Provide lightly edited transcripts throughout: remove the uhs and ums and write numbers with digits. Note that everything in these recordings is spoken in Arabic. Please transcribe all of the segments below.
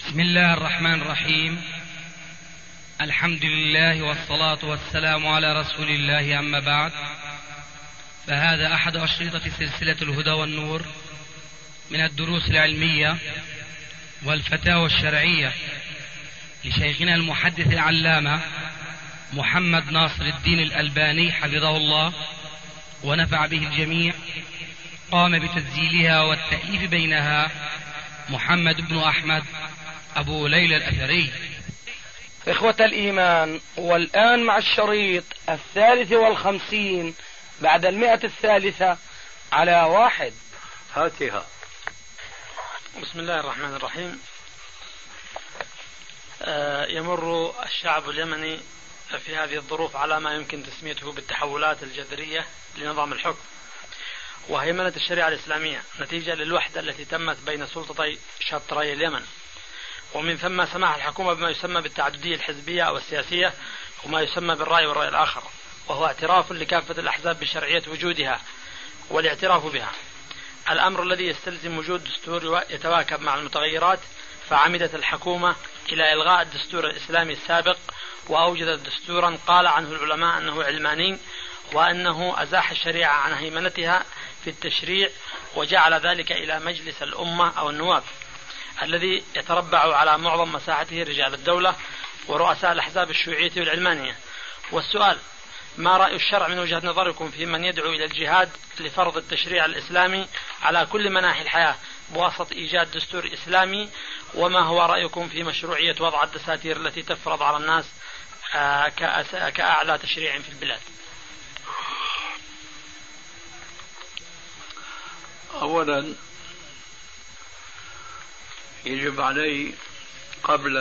بسم الله الرحمن الرحيم. الحمد لله والصلاة والسلام على رسول الله، أما بعد، فهذا أحد أشرطة سلسلة الهدى والنور من الدروس العلمية والفتاوى الشرعية لشيخنا المحدث العلامة محمد ناصر الدين الألباني حفظه الله ونفع به الجميع. قام بتسجيلها والتأليف بينها محمد بن أحمد أبو ليلى الأثري. إخوة الإيمان، والآن مع الشريط 53 بعد 100 على 1. هاتها. بسم الله الرحمن الرحيم. يمر الشعب اليمني في هذه الظروف على ما يمكن تسميته بالتحولات الجذرية لنظام الحكم وهيمنة الشريعة الإسلامية نتيجة للوحدة التي تمت بين سلطتي شطري اليمن، ومن ثم سماح الحكومة بما يسمى بالتعددية الحزبية أو السياسية وما يسمى بالرأي والرأي الآخر، وهو اعتراف لكافة الأحزاب بشرعية وجودها والاعتراف بها، الأمر الذي يستلزم وجود دستور يتواكب مع المتغيرات. فعمدت الحكومة إلى إلغاء الدستور الإسلامي السابق وأوجدت دستورا قال عنه العلماء أنه علماني، وأنه أزاح الشريعة عن هيمنتها في التشريع وجعل ذلك إلى مجلس الأمة أو النواب الذي يتربع على معظم مساحته رجال الدولة ورؤساء الأحزاب الشيوعية والعلمانية. والسؤال: ما رأي الشرع من وجهة نظركم في من يدعو إلى الجهاد لفرض التشريع الإسلامي على كل مناحي الحياة بواسطة إيجاد دستور إسلامي؟ وما هو رأيكم في مشروعية وضع الدساتير التي تفرض على الناس كأعلى تشريع في البلاد؟ أولا يجب علي قبل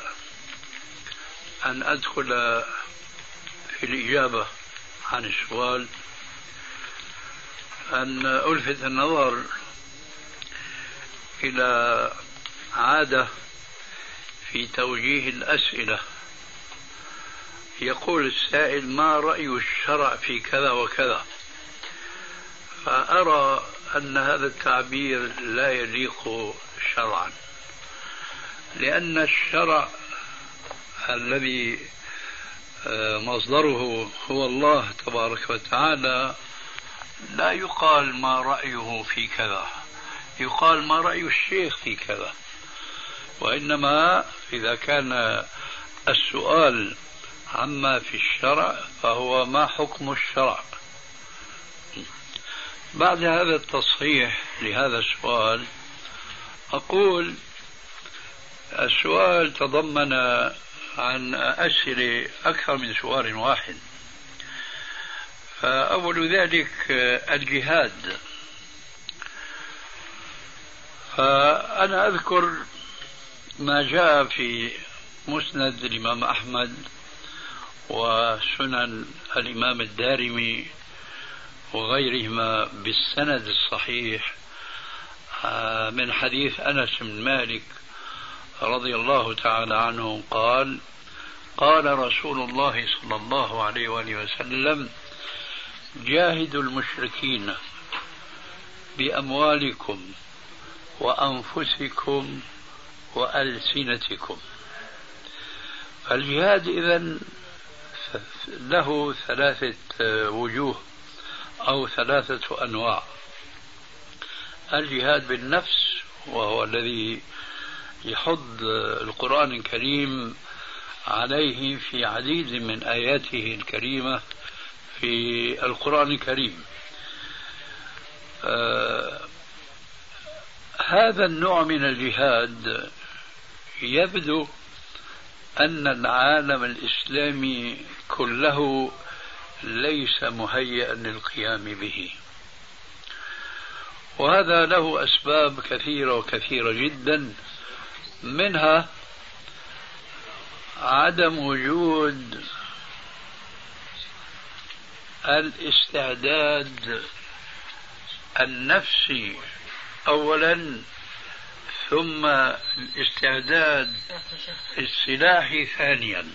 أن أدخل في الإجابة عن السؤال أن ألفت النظر إلى عادة في توجيه الأسئلة. يقول السائل: ما رأي الشرع في كذا وكذا؟ فأرى أن هذا التعبير لا يليق شرعا، لأن الشرع الذي مصدره هو الله تبارك وتعالى لا يقال ما رأيه في كذا، يقال ما رأي الشيخ في كذا. وإنما إذا كان السؤال عما في الشرع فهو ما حكم الشرع. بعد هذا التصحيح لهذا السؤال أقول: السؤال تضمن عن أسئلة أكثر من سؤال واحد. فأول ذلك الجهاد. فأنا أذكر ما جاء في مسند الإمام أحمد وسنن الإمام الدارمي وغيرهما بالسند الصحيح من حديث أنس بن مالك رضي الله تعالى عنه قال: قال رسول الله صلى الله عليه وآله وسلم: جاهدوا المشركين بأموالكم وأنفسكم وألسنتكم. فالجهاد إذن له 3 وجوه أو 3 أنواع. الجهاد بالنفس، وهو الذي يحض القرآن الكريم عليه في عديد من آياته الكريمة في القرآن الكريم. هذا النوع من الجهاد يبدو أن العالم الإسلامي كله ليس مهيئا للقيام به، وهذا له أسباب كثيرة وكثيرة جدا، منها عدم وجود الاستعداد النفسي أولا، ثم الاستعداد السلاحي ثانيا.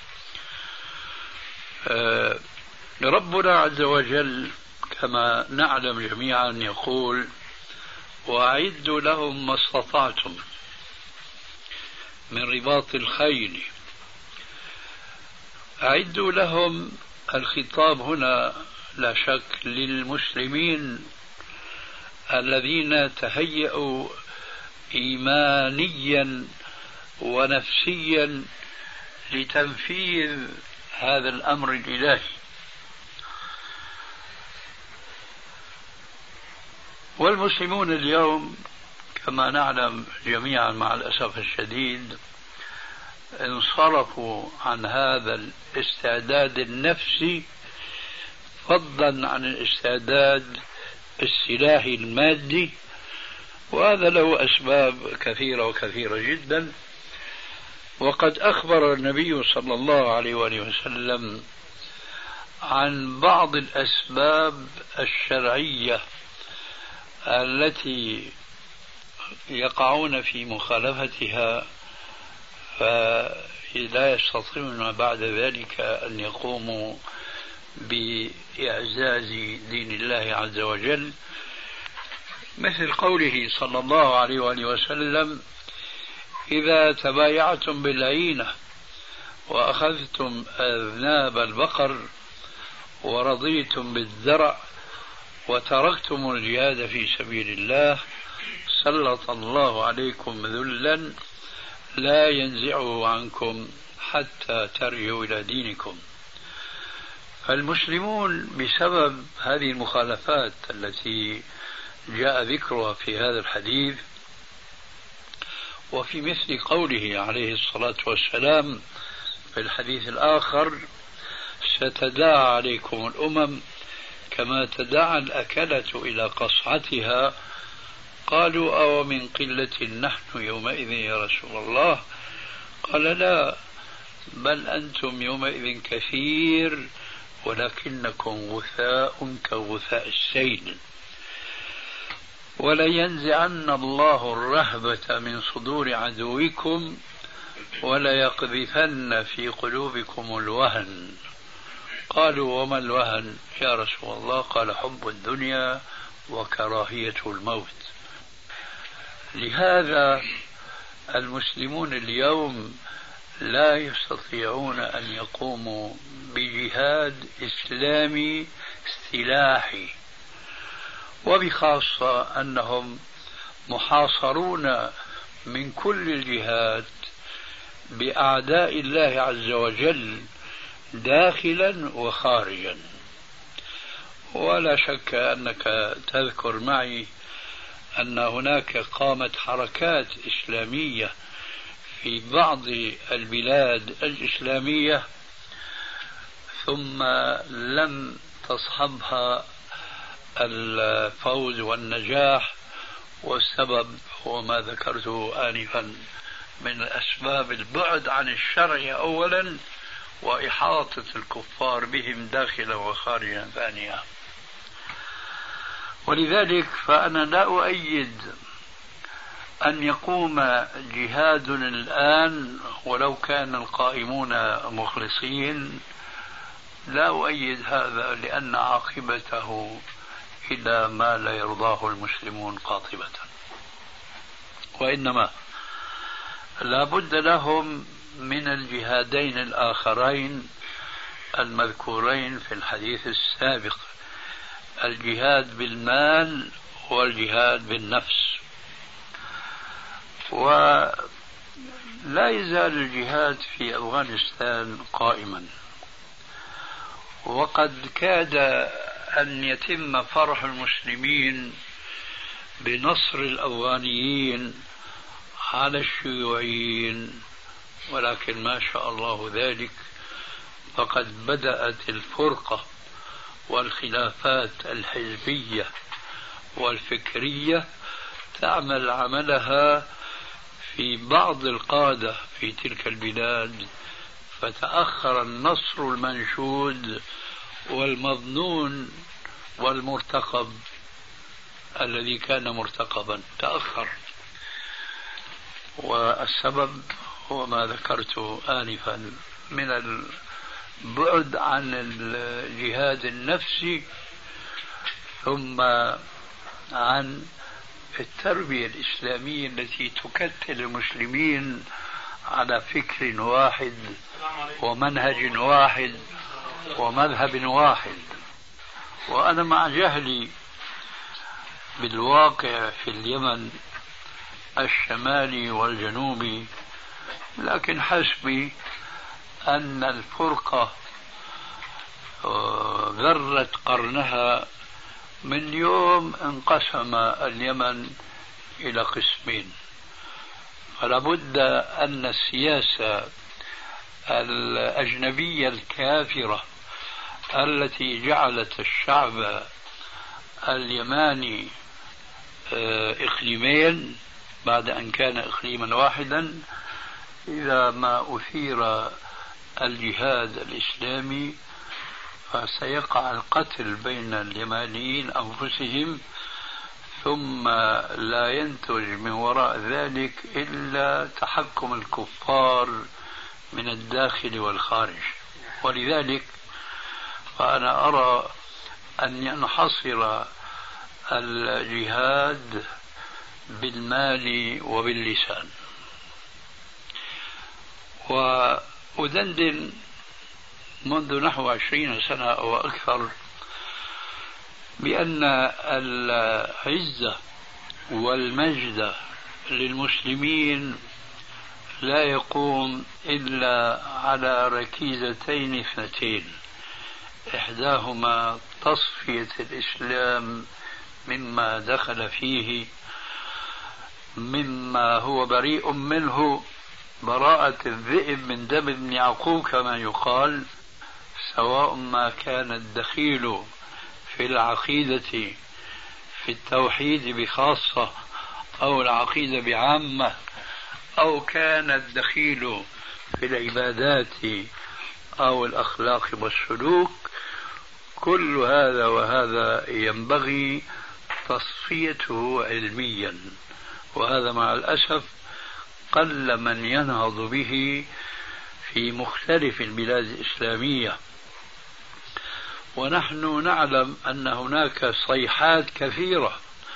ربنا عز وجل كما نعلم جميعا يقول: وأعدوا لهم ما استطعتم. من رباط الخيل. أعدوا لهم. الخطاب هنا لا شك للمسلمين الذين تهيأوا إيمانيا ونفسيا لتنفيذ هذا الأمر الإلهي. والمسلمون اليوم كما نعلم جميعا مع الأسف الشديد انصرفوا عن هذا الاستعداد النفسي فضلا عن الاستعداد السلاحي المادي، وهذا له أسباب كثيرة وكثيرة جدا. وقد أخبر النبي صلى الله عليه وآله وسلم عن بعض الأسباب الشرعية التي يقعون في مخالفتها فلا يستطيعون بعد ذلك أن يقوموا بإعزاز دين الله عز وجل، مثل قوله صلى الله عليه وآله وسلم: إذا تبايعتم بالعينة وأخذتم أذناب البقر ورضيتم بالزرع وتركتم الجهاد في سبيل الله سلط الله عليكم ذلا لا ينزعه عنكم حتى ترجعوا إلى دينكم. فالمسلمون بسبب هذه المخالفات التي جاء ذكرها في هذا الحديث وفي مثل قوله عليه الصلاة والسلام في الحديث الآخر: ستداعى عليكم الأمم كما تداعى الأكلة إلى قصعتها. قالوا: أو من قلة نحن يومئذ يا رسول الله؟ قال: لا، بل أنتم يومئذ كثير ولكنكم غثاء كغثاء السيل. ولينزعن الله الرهبة من صدور عدوكم وليقذفن في قلوبكم الوهن. قالوا: وما الوهن يا رسول الله؟ قال: حب الدنيا وكراهية الموت. لهذا المسلمون اليوم لا يستطيعون أن يقوموا بجهاد إسلامي سلاحي، وبخاصة أنهم محاصرون من كل الجهات بأعداء الله عز وجل داخلا وخارجا. ولا شك أنك تذكر معي أن هناك قامت حركات إسلامية في بعض البلاد الإسلامية ثم لم تصحبها الفوز والنجاح، والسبب هو ما ذكرته آنفا من أسباب البعد عن الشرع أولا وإحاطة الكفار بهم داخلا وخارجا ثانيا. ولذلك فأنا لا أؤيد أن يقوم جهاد الآن ولو كان القائمون مخلصين، لا أؤيد هذا، لأن عاقبته إلى ما لا يرضاه المسلمون قاطبة. وإنما لا بد لهم من الجهادين الآخرين المذكورين في الحديث السابق: الجهاد بالمال والجهاد بالنفس. ولا يزال الجهاد في أفغانستان قائما، وقد كاد أن يتم فرح المسلمين بنصر الأفغانيين على الشيوعيين، ولكن ما شاء الله ذلك فقد بدأت الفرقة والخلافات الحزبية والفكرية تعمل عملها في بعض القادة في تلك البلاد، فتأخر النصر المنشود والمظنون والمرتقب الذي كان مرتقبا تأخر. والسبب هو ما ذكرت آنفا من البعد عن الجهاد النفسي ثم عن التربية الإسلامية التي تكتل المسلمين على فكر واحد ومنهج واحد ومذهب واحد. وأنا مع جهلي بالواقع في اليمن الشمالي والجنوبي، لكن حسبي أن الفرقة ذرت قرنها من يوم انقسم اليمن إلى قسمين. فلا بد أن السياسة الأجنبية الكافرة التي جعلت الشعب اليماني إقليمين بعد أن كان إقليما واحدا، إذا ما أثير الجهاد الإسلامي فسيقع القتل بين اليمانيين أنفسهم، ثم لا ينتج من وراء ذلك إلا تحكم الكفار من الداخل والخارج. ولذلك فأنا أرى أن ينحصر الجهاد بالمال وباللسان. وأدندن منذ نحو 20 سنة أو أكثر بأن العزة والمجد للمسلمين لا يقوم إلا على ركيزتين اثنتين، إحداهما تصفية الإسلام مما دخل فيه مما هو بريء منه، براءة الذئب من دم ابن يعقوب كما يقال، سواء ما كان الدخيل في العقيدة في التوحيد بخاصة أو العقيدة بعامة، أو كان الدخيل في العبادات أو الأخلاق والسلوك. كل هذا وهذا ينبغي تصفيته علميا، وهذا مع الأسف قل من ينهض به في مختلف البلاد الإسلامية. ونحن نعلم أن هناك صيحات كثيرة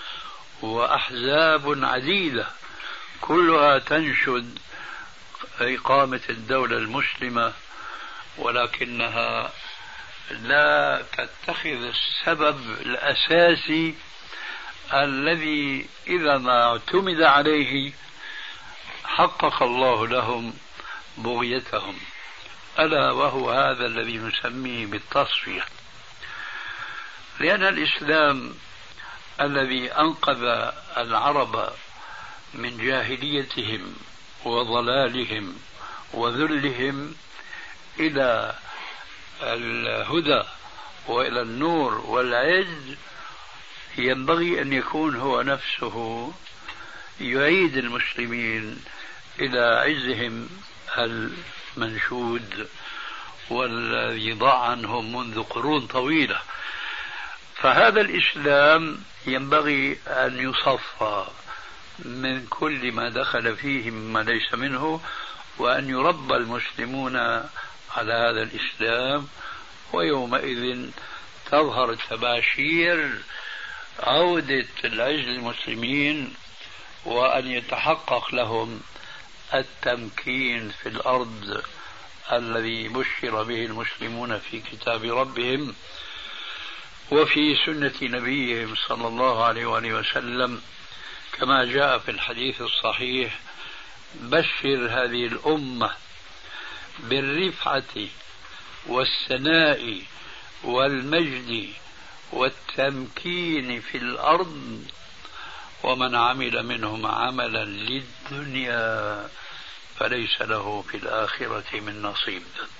وأحزاب عديدة كلها تنشد إقامة الدولة المسلمة، ولكنها لا تتخذ السبب الأساسي الذي إذا ما اعتمد عليه حقق الله لهم بغيتهم، ألا وهو هذا الذي نسميه بالتصفية. لأن الإسلام الذي أنقذ العرب من جاهليتهم وضلالهم وذلهم إلى الهدى وإلى النور والعز، ينبغي أن يكون هو نفسه يعيد المسلمين إلى عزهم المنشود والذي ضاع عنهم منذ قرون طويلة. فهذا الإسلام ينبغي أن يصفى من كل ما دخل فيه مما ليس منه، وأن يربى المسلمون على هذا الإسلام، ويومئذ تظهر تباشير عودة العز للمسلمين، وأن يتحقق لهم التمكين في الأرض الذي بشر به المسلمون في كتاب ربهم وفي سنة نبيهم صلى الله عليه وآله وسلم، كما جاء في الحديث الصحيح: بشر هذه الأمة بالرفعة والسناء والمجد والتمكين في الأرض، ومن عمل منهم عملا للدنيا فليس له في الآخرة من نصيب.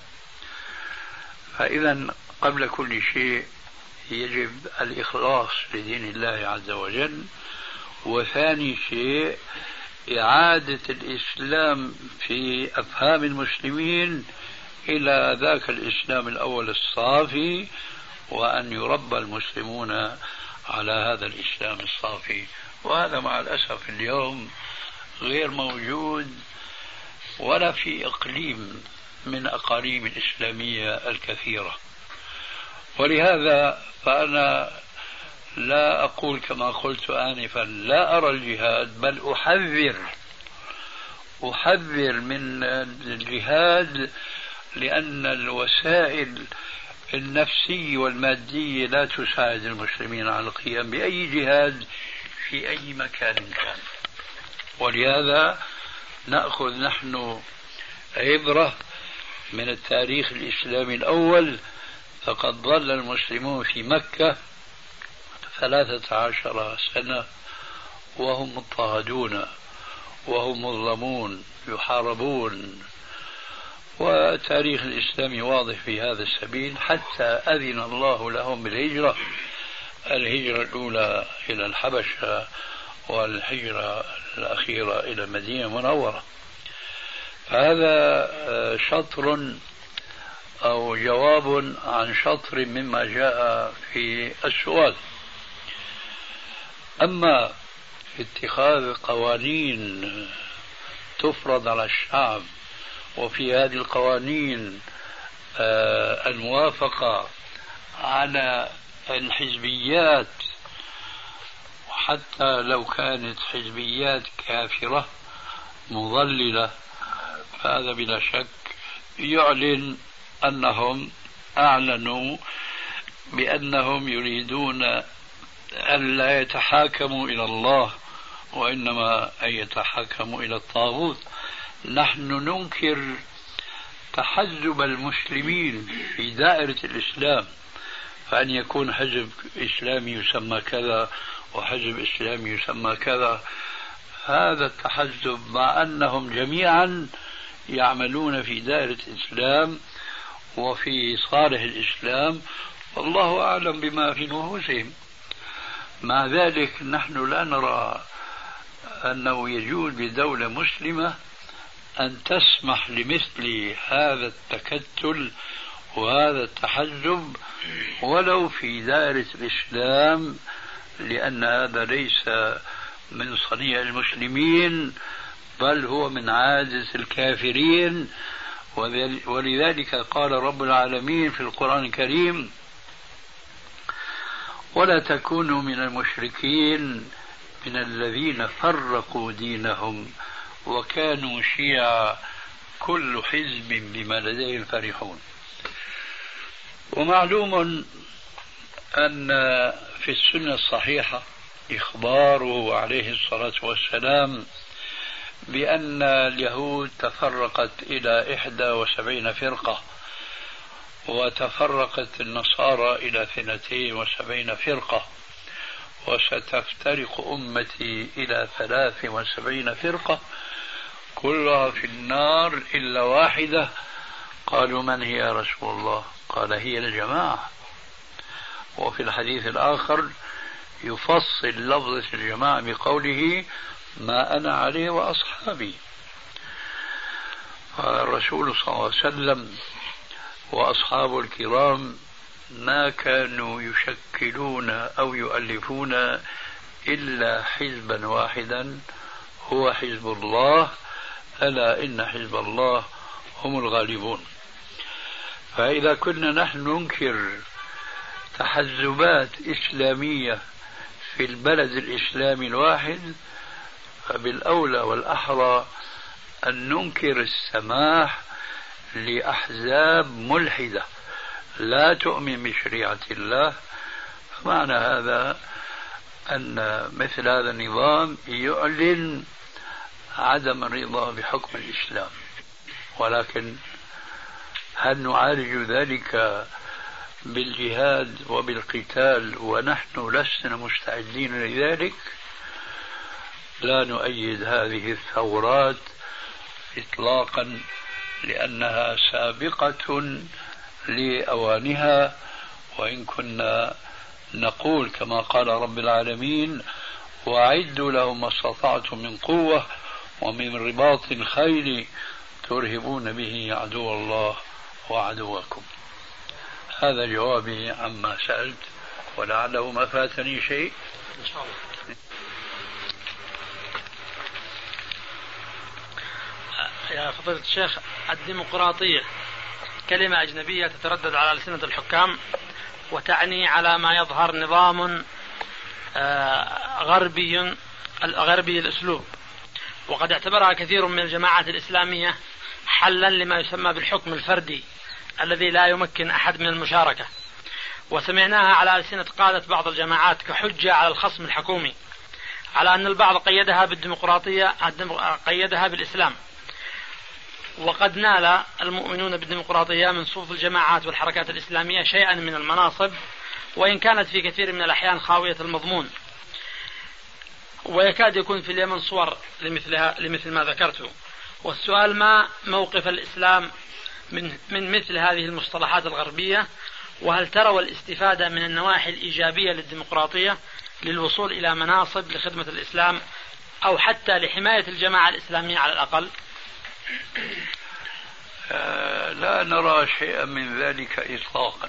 فإذا قبل كل شيء يجب الإخلاص لدين الله عز وجل، وثاني شيء إعادة الإسلام في أفهام المسلمين إلى ذاك الإسلام الأول الصافي، وأن يربى المسلمون على هذا الإسلام الصافي. وهذا مع الأسف اليوم غير موجود ولا في إقليم من أقاليم الإسلامية الكثيرة. ولهذا فأنا لا أقول كما قلت آنفا لا أرى الجهاد، بل أحذر أحذر من الجهاد لأن الوسائل النفسية والمادية لا تساعد المسلمين على القيام بأي جهاد في أي مكان كان. ولهذا نأخذ نحن عبرة من التاريخ الإسلامي الأول، فقد ظل المسلمون في مكة 13 سنة وهم مضطهدون وهم مظلمون يحاربون، والتاريخ الإسلامي واضح في هذا السبيل، حتى أذن الله لهم بالهجرة، الهجرة الأولى إلى الحبشة والهجرة الأخيرة إلى المدينة المنورة. فهذا شطر أو جواب عن شطر مما جاء في السؤال. أما اتخاذ قوانين تفرض على الشعب، وفي هذه القوانين الموافقة على الحزبيات، حتى لو كانت حزبيات كافرة مضللة، فهذا بلا شك يعلن أنهم أعلنوا بأنهم يريدون أن لا يتحاكموا إلى الله، وإنما أن يتحاكموا إلى الطاغوت. نحن ننكر تحزب المسلمين في دائرة الإسلام، فأن يكون حزب إسلامي يسمى كذا وحزب إسلامي يسمى كذا، هذا التحزب مع أنهم جميعا يعملون في دائرة الإسلام وفي صالح الإسلام، والله أعلم بما في نفوسهم. مع ذلك نحن لا نرى أنه يجوز بدولة مسلمة أن تسمح لمثل هذا التكتل وهذا التحزب ولو في دائرة الإسلام، لأن هذا ليس من صنيع المسلمين، بل هو من عادة الكافرين. ولذلك قال رب العالمين في القرآن الكريم: ولا تكونوا من المشركين من الذين فرقوا دينهم وكانوا شيعا كل حزب بما لديهم فرحون. ومعلوم أن في السنة الصحيحة إخباره عليه الصلاة والسلام بأن اليهود تفرقت إلى 71 فرقة، وتفرقت النصارى إلى 72 فرقة، وستفترق أمتي إلى 73 فرقة كلها في النار إلا واحدة. قالوا: من هي يا رسول الله؟ قال: هي الجماعة. وفي الحديث الآخر يفصل لفظة الجماعة بقوله: ما أنا عليه وأصحابي. الرسول صلى الله عليه وسلم وأصحابه الكرام ما كانوا يشكلون أو يؤلفون إلا حزبا واحدا، هو حزب الله، ألا إن حزب الله هم الغالبون. فإذا كنا نحن ننكر تحزبات إسلامية في البلد الإسلامي الواحد، فبالأولى والأحرى أن ننكر السماح لأحزاب ملحدة لا تؤمن بشريعة الله. فمعنى هذا أن مثل هذا النظام يعلن عدم الرضا بحكم الإسلام. ولكن هل نعالج ذلك بالجهاد وبالقتال ونحن لسنا مستعدين لذلك؟ لا نؤيد هذه الثورات إطلاقا، لأنها سابقة لأوانها. وإن كنا نقول كما قال رب العالمين: وأعدوا لهم ما استطعتم من قوة ومن رباط الخيل ترهبون به عدو الله وعدوكم. هذا جوابي عما سألت، ولعله ما فاتني شيء. إن شاء الله. يا فضيلة الشيخ، الديمقراطية كلمة أجنبية تتردد على ألسنة الحكام، وتعني على ما يظهر نظام غربي الأسلوب، وقد اعتبرها كثير من الجماعات الإسلامية حلا لما يسمى بالحكم الفردي الذي لا يمكن أحد من المشاركة، وسمعناها على ألسنة قادة بعض الجماعات كحجة على الخصم الحكومي، على أن البعض قيدها بالديمقراطية، قيدها بالإسلام. وقد نال المؤمنون بالديمقراطية من صفوف الجماعات والحركات الإسلامية شيئا من المناصب، وإن كانت في كثير من الأحيان خاوية المضمون، ويكاد يكون في اليمن صور لمثل ما ذكرته. والسؤال: ما موقف الإسلام من مثل هذه المصطلحات الغربية؟ وهل تروا الاستفادة من النواحي الإيجابية للديمقراطية للوصول إلى مناصب لخدمة الإسلام أو حتى لحماية الجماعة الإسلامية على الأقل؟ لا نرى شيئا من ذلك إطلاقا،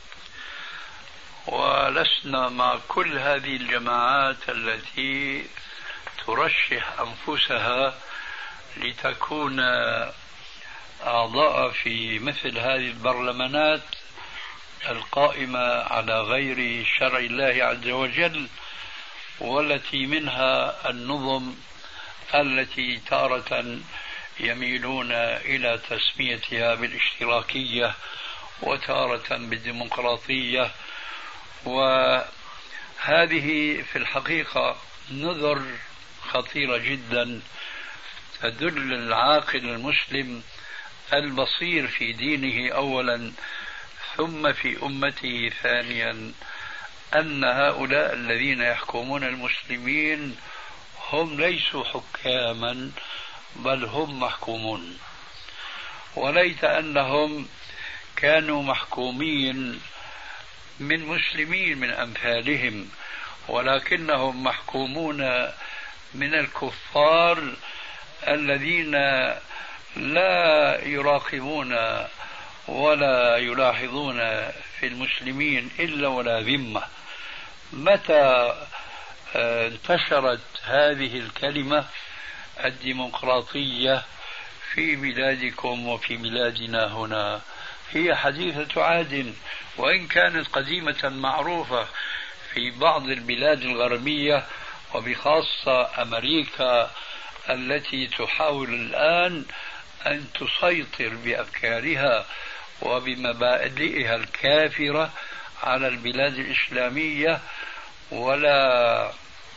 ولسنا مع كل هذه الجماعات التي ترشح أنفسها لتكون أعضاء في مثل هذه البرلمانات القائمة على غير شرع الله عز وجل، والتي منها النظم التي تارة يميلون إلى تسميتها بالاشتراكية وتارة بالديمقراطية. وهذه في الحقيقة نذر خطيرة جدا تدل العاقل المسلم البصير في دينه أولا ثم في أمته ثانيا أن هؤلاء الذين يحكمون المسلمين هم ليسوا حكاما بل هم محكومون. وليت أنهم كانوا محكومين من مسلمين من أمثالهم، ولكنهم محكومون من الكفار الذين لا يراقبون ولا يلاحظون في المسلمين إلا ولا ذمة. متى انتشرت هذه الكلمة الديمقراطية في بلادكم وفي بلادنا هنا؟ هي حديثة عهد، وإن كانت قديمة معروفة في بعض البلاد الغربية وبخاصة أمريكا التي تحاول الآن أن تسيطر بأفكارها وبمبادئها الكافرة على البلاد الإسلامية، ولا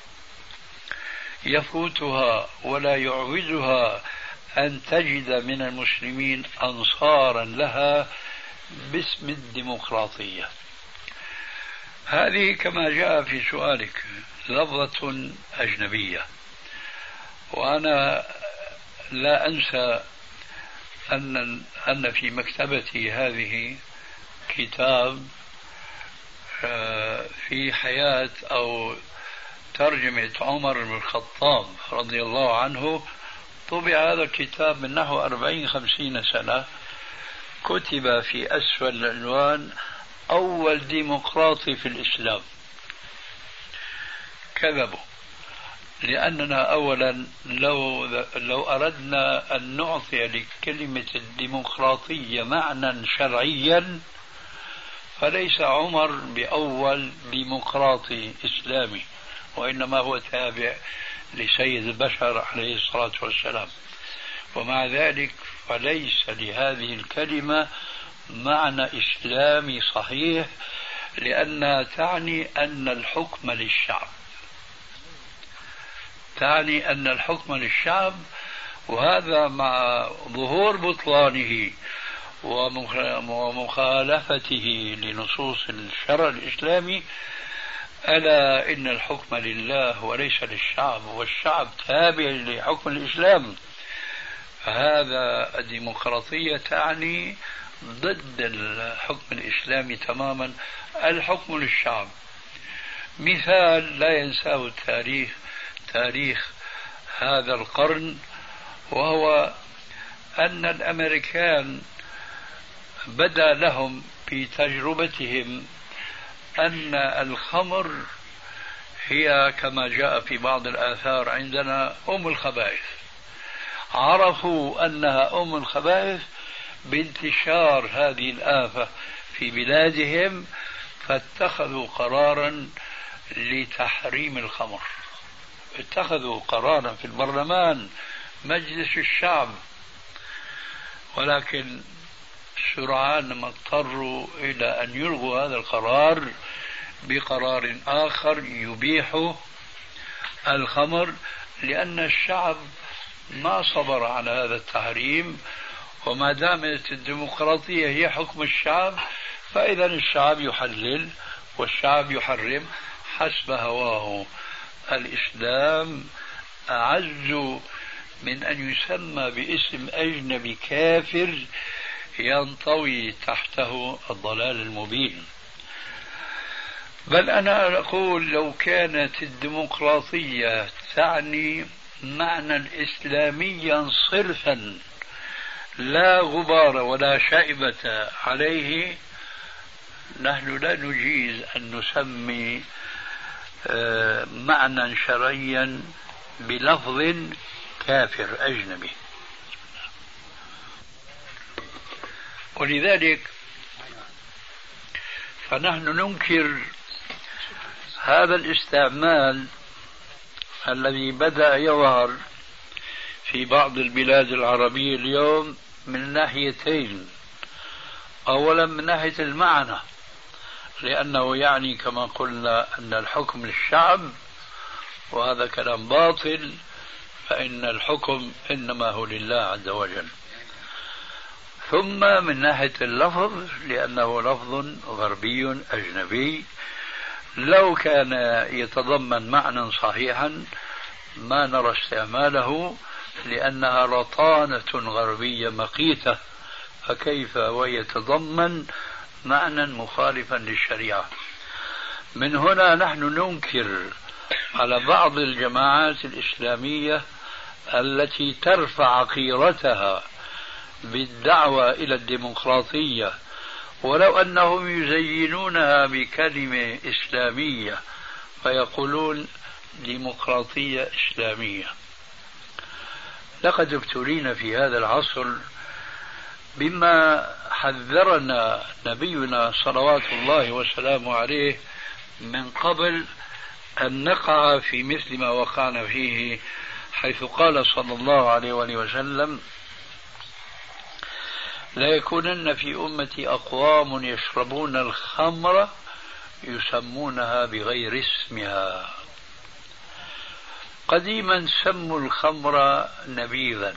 يفوتها ولا يعوزها أن تجد من المسلمين أنصارا لها باسم الديمقراطية. هذه كما جاء في سؤالك لفظة أجنبية، وأنا لا أنسى أن في مكتبتي هذه كتاب في حياة أو ترجمة عمر بن الخطاب رضي الله عنه. طبع هذا الكتاب من نحو 40-50 سنة، كتب في أسفل العنوان: أول ديمقراطي في الإسلام. كذبوا، لأننا أولا لو أردنا أن نعطي لكلمة الديمقراطية معنى شرعيا فليس عمر بأول ديمقراطي إسلامي، وإنما هو تابع لسيد البشر عليه الصلاة والسلام. ومع ذلك فليس لهذه الكلمة معنى إسلامي صحيح، لأنها تعني أن الحكم للشعب، تعني أن الحكم للشعب، وهذا مع ظهور بطلانه ومخالفته لنصوص الشرع الإسلامي. ألا إن الحكم لله وليس للشعب، والشعب تابع لحكم الإسلام. فهذا الديمقراطية تعني ضد الحكم الإسلامي تماما، الحكم للشعب. مثال لا ينساه التاريخ، تاريخ هذا القرن، وهو أن الأمريكان بدا لهم في تجربتهم أن الخمر هي كما جاء في بعض الآثار عندنا أم الخبائث. عرفوا أنها أم الخبائث بانتشار هذه الآفة في بلادهم، فاتخذوا قرارا لتحريم الخمر. اتخذوا قرارا في البرلمان مجلس الشعب، ولكن سرعان ما اضطروا إلى أن يلغوا هذا القرار بقرار آخر يبيح الخمر، لأن الشعب ما صبر على هذا التحريم. وما دامت الديمقراطية هي حكم الشعب، فإذا الشعب يحلل والشعب يحرم حسب هواه. الإسلام أعز من أن يسمى باسم أجنبي كافر ينطوي تحته الضلال المبين. بل أنا أقول لو كانت الديمقراطية تعني معنى إسلاميا صرفا لا غبار ولا شائبة عليه، نحن لا نجيز أن نسمي معنى شرعيا بلفظ كافر أجنبي. ولذلك فنحن ننكر هذا الاستعمال الذي بدأ يظهر في بعض البلاد العربية اليوم من ناحيتين. أولا من ناحية المعنى، لأنه يعني كما قلنا أن الحكم للشعب، وهذا كلام باطل، فإن الحكم إنما هو لله عز وجل. ثم من ناحية اللفظ، لأنه لفظ غربي أجنبي لو كان يتضمن معنى صحيحا ما نرى استعماله، لأنها رطانة غربية مقيتة، فكيف ويتضمن معنى مخالفا للشريعة. من هنا نحن ننكر على بعض الجماعات الإسلامية التي ترفع قيرتها بالدعوة إلى الديمقراطية، ولو أنهم يزينونها بكلمة إسلامية فيقولون ديمقراطية إسلامية. لقد ابتلينا في هذا العصر بما حذرنا نبينا صلوات الله وسلامه عليه من قبل أن نقع في مثل ما وقعنا فيه، حيث قال صلى الله عليه وآله وسلم: لا يكونن في أمتي أقوام يشربون الخمر يسمونها بغير اسمها. قديما سموا الخمر نبيذا،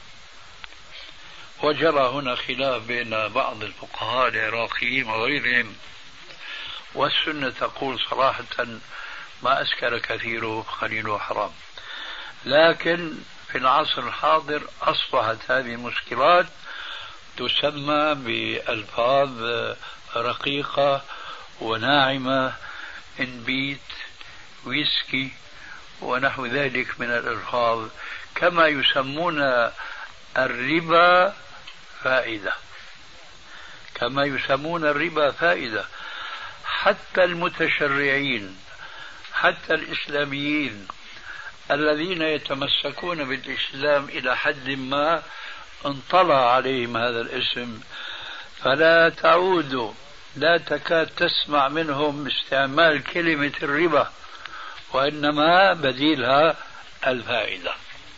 وجرى هنا خلاف بين بعض الفقهاء العراقيين وغيرهم، والسنة تقول صراحة ما أسكر كثيره قليله حرام. لكن في العصر الحاضر أصبحت هذه المسكرات تسمى بألفاظ رقيقة وناعمة، إنبيت، ويسكي ونحو ذلك من الألفاظ، كما يسمون الربا فائدة، كما يسمون الربا فائدة. حتى المتشرعين، حتى الإسلاميين الذين يتمسكون بالإسلام إلى حد ما انطلع عليهم هذا الاسم، فلا تعود لا تكاد تسمع منهم استعمال كلمة الربا، وإنما بديلها الفائدة.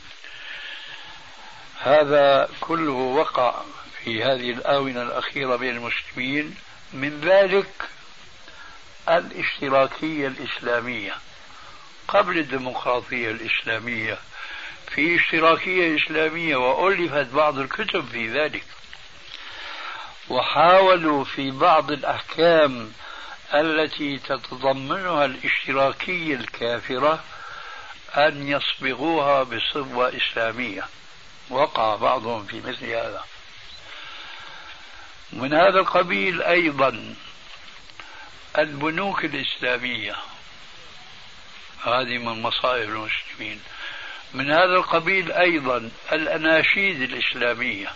هذا كله وقع في هذه الآونة الأخيرة بين المسلمين. من ذلك الاشتراكية الإسلامية قبل الديمقراطية الإسلامية، في اشتراكية إسلامية وألفت بعض الكتب في ذلك، وحاولوا في بعض الأحكام التي تتضمنها الاشتراكية الكافرة أن يصبغوها بصبغة إسلامية، وقع بعضهم في مثل هذا. من هذا القبيل أيضا البنوك الإسلامية، هذه من مصائب المسلمين. من هذا القبيل أيضا الأناشيد الإسلامية،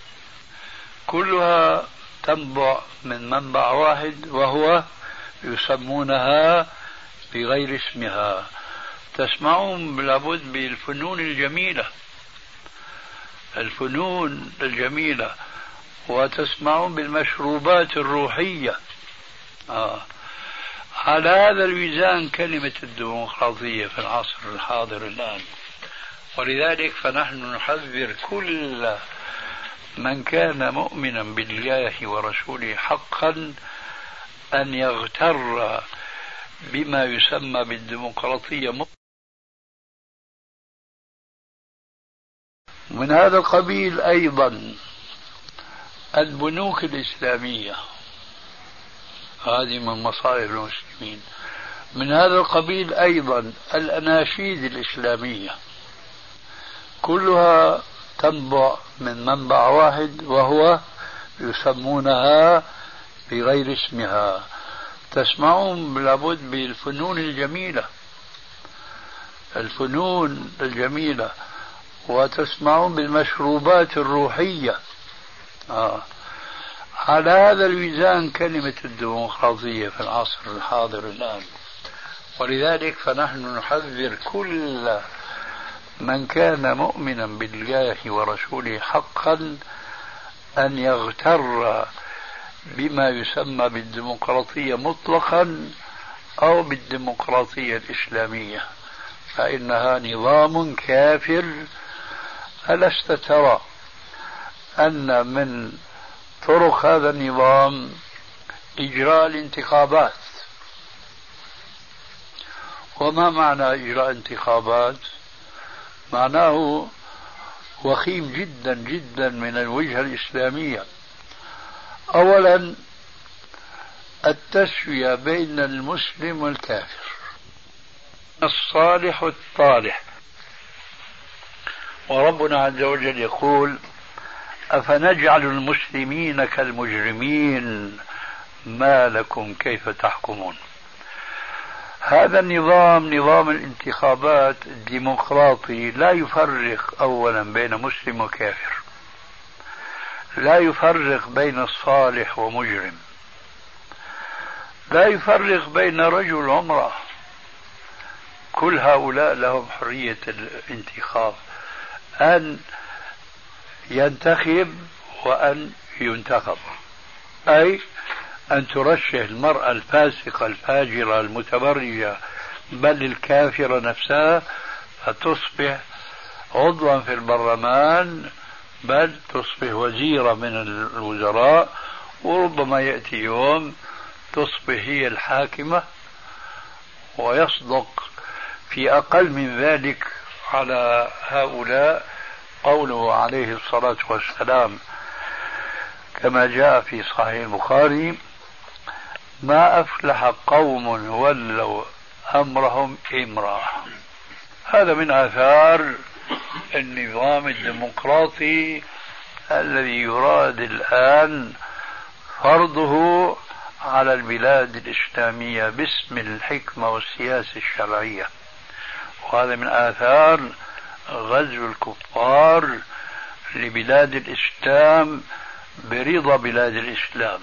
كلها تنبع من منبع واحد، وهو يسمونها بغير اسمها. تسمعون لابد بالفنون الجميلة، الفنون الجميلة، وتسمعون بالمشروبات الروحية. على هذا الميزان كلمة الديمقراطية في العصر الحاضر الآن. ولذلك فنحن نحذر كل من كان مؤمنا بالله ورسوله حقا أن يغتر بما يسمى بالديمقراطية. من هذا القبيل أيضا البنوك الإسلامية، هذه من مصائب المسلمين. من هذا القبيل أيضا الأناشيد الإسلامية، كلها تنبع من منبع واحد وهو يسمونها بغير اسمها. تسمعون لابد بالفنون الجميلة، الفنون الجميلة، وتسمعون بالمشروبات الروحية. على هذا الميزان كلمة الديمقراطية في العصر الحاضر الآن. ولذلك فنحن نحذر كل من كان مؤمنا بالله ورسوله حقا أن يغتر بما يسمى بالديمقراطية مطلقا أو بالديمقراطية الإسلامية، فإنها نظام كافر. ألست ترى أن من طرق هذا النظام إجراء الانتخابات؟ وما معنى إجراء انتخابات؟ معناه وخيم جدا جدا من الوجهة الإسلامية. أولا التسوية بين المسلم والكافر، الصالح والطالح. وربنا عز وجل يقول: أفنجعل المسلمين كالمجرمين ما لكم كيف تحكمون. هذا النظام، نظام الانتخابات الديمقراطي، لا يفرق أولا بين مسلم وكافر، لا يفرق بين الصالح ومجرم، لا يفرق بين رجل وامرأة. كل هؤلاء لهم حرية الانتخاب، أن ينتخب وأن ينتخب، أي أن ترشح المرأة الفاسقة الفاجرة المتبرجة بل الكافرة نفسها فتصبح عضوا في البرلمان، بل تصبح وزيرة من الوزراء، وربما يأتي يوم تصبح هي الحاكمة. ويصدق في أقل من ذلك على هؤلاء قوله عليه الصلاة والسلام كما جاء في صحيح البخاري: ما أفلح قوم ولوا أمرهم امرأة. هذا من آثار النظام الديمقراطي الذي يراد الآن فرضه على البلاد الإسلامية باسم الحكمة والسياسة الشرعية. وهذا من آثار غزو الكفار لبلاد الإسلام برضا بلاد الإسلام.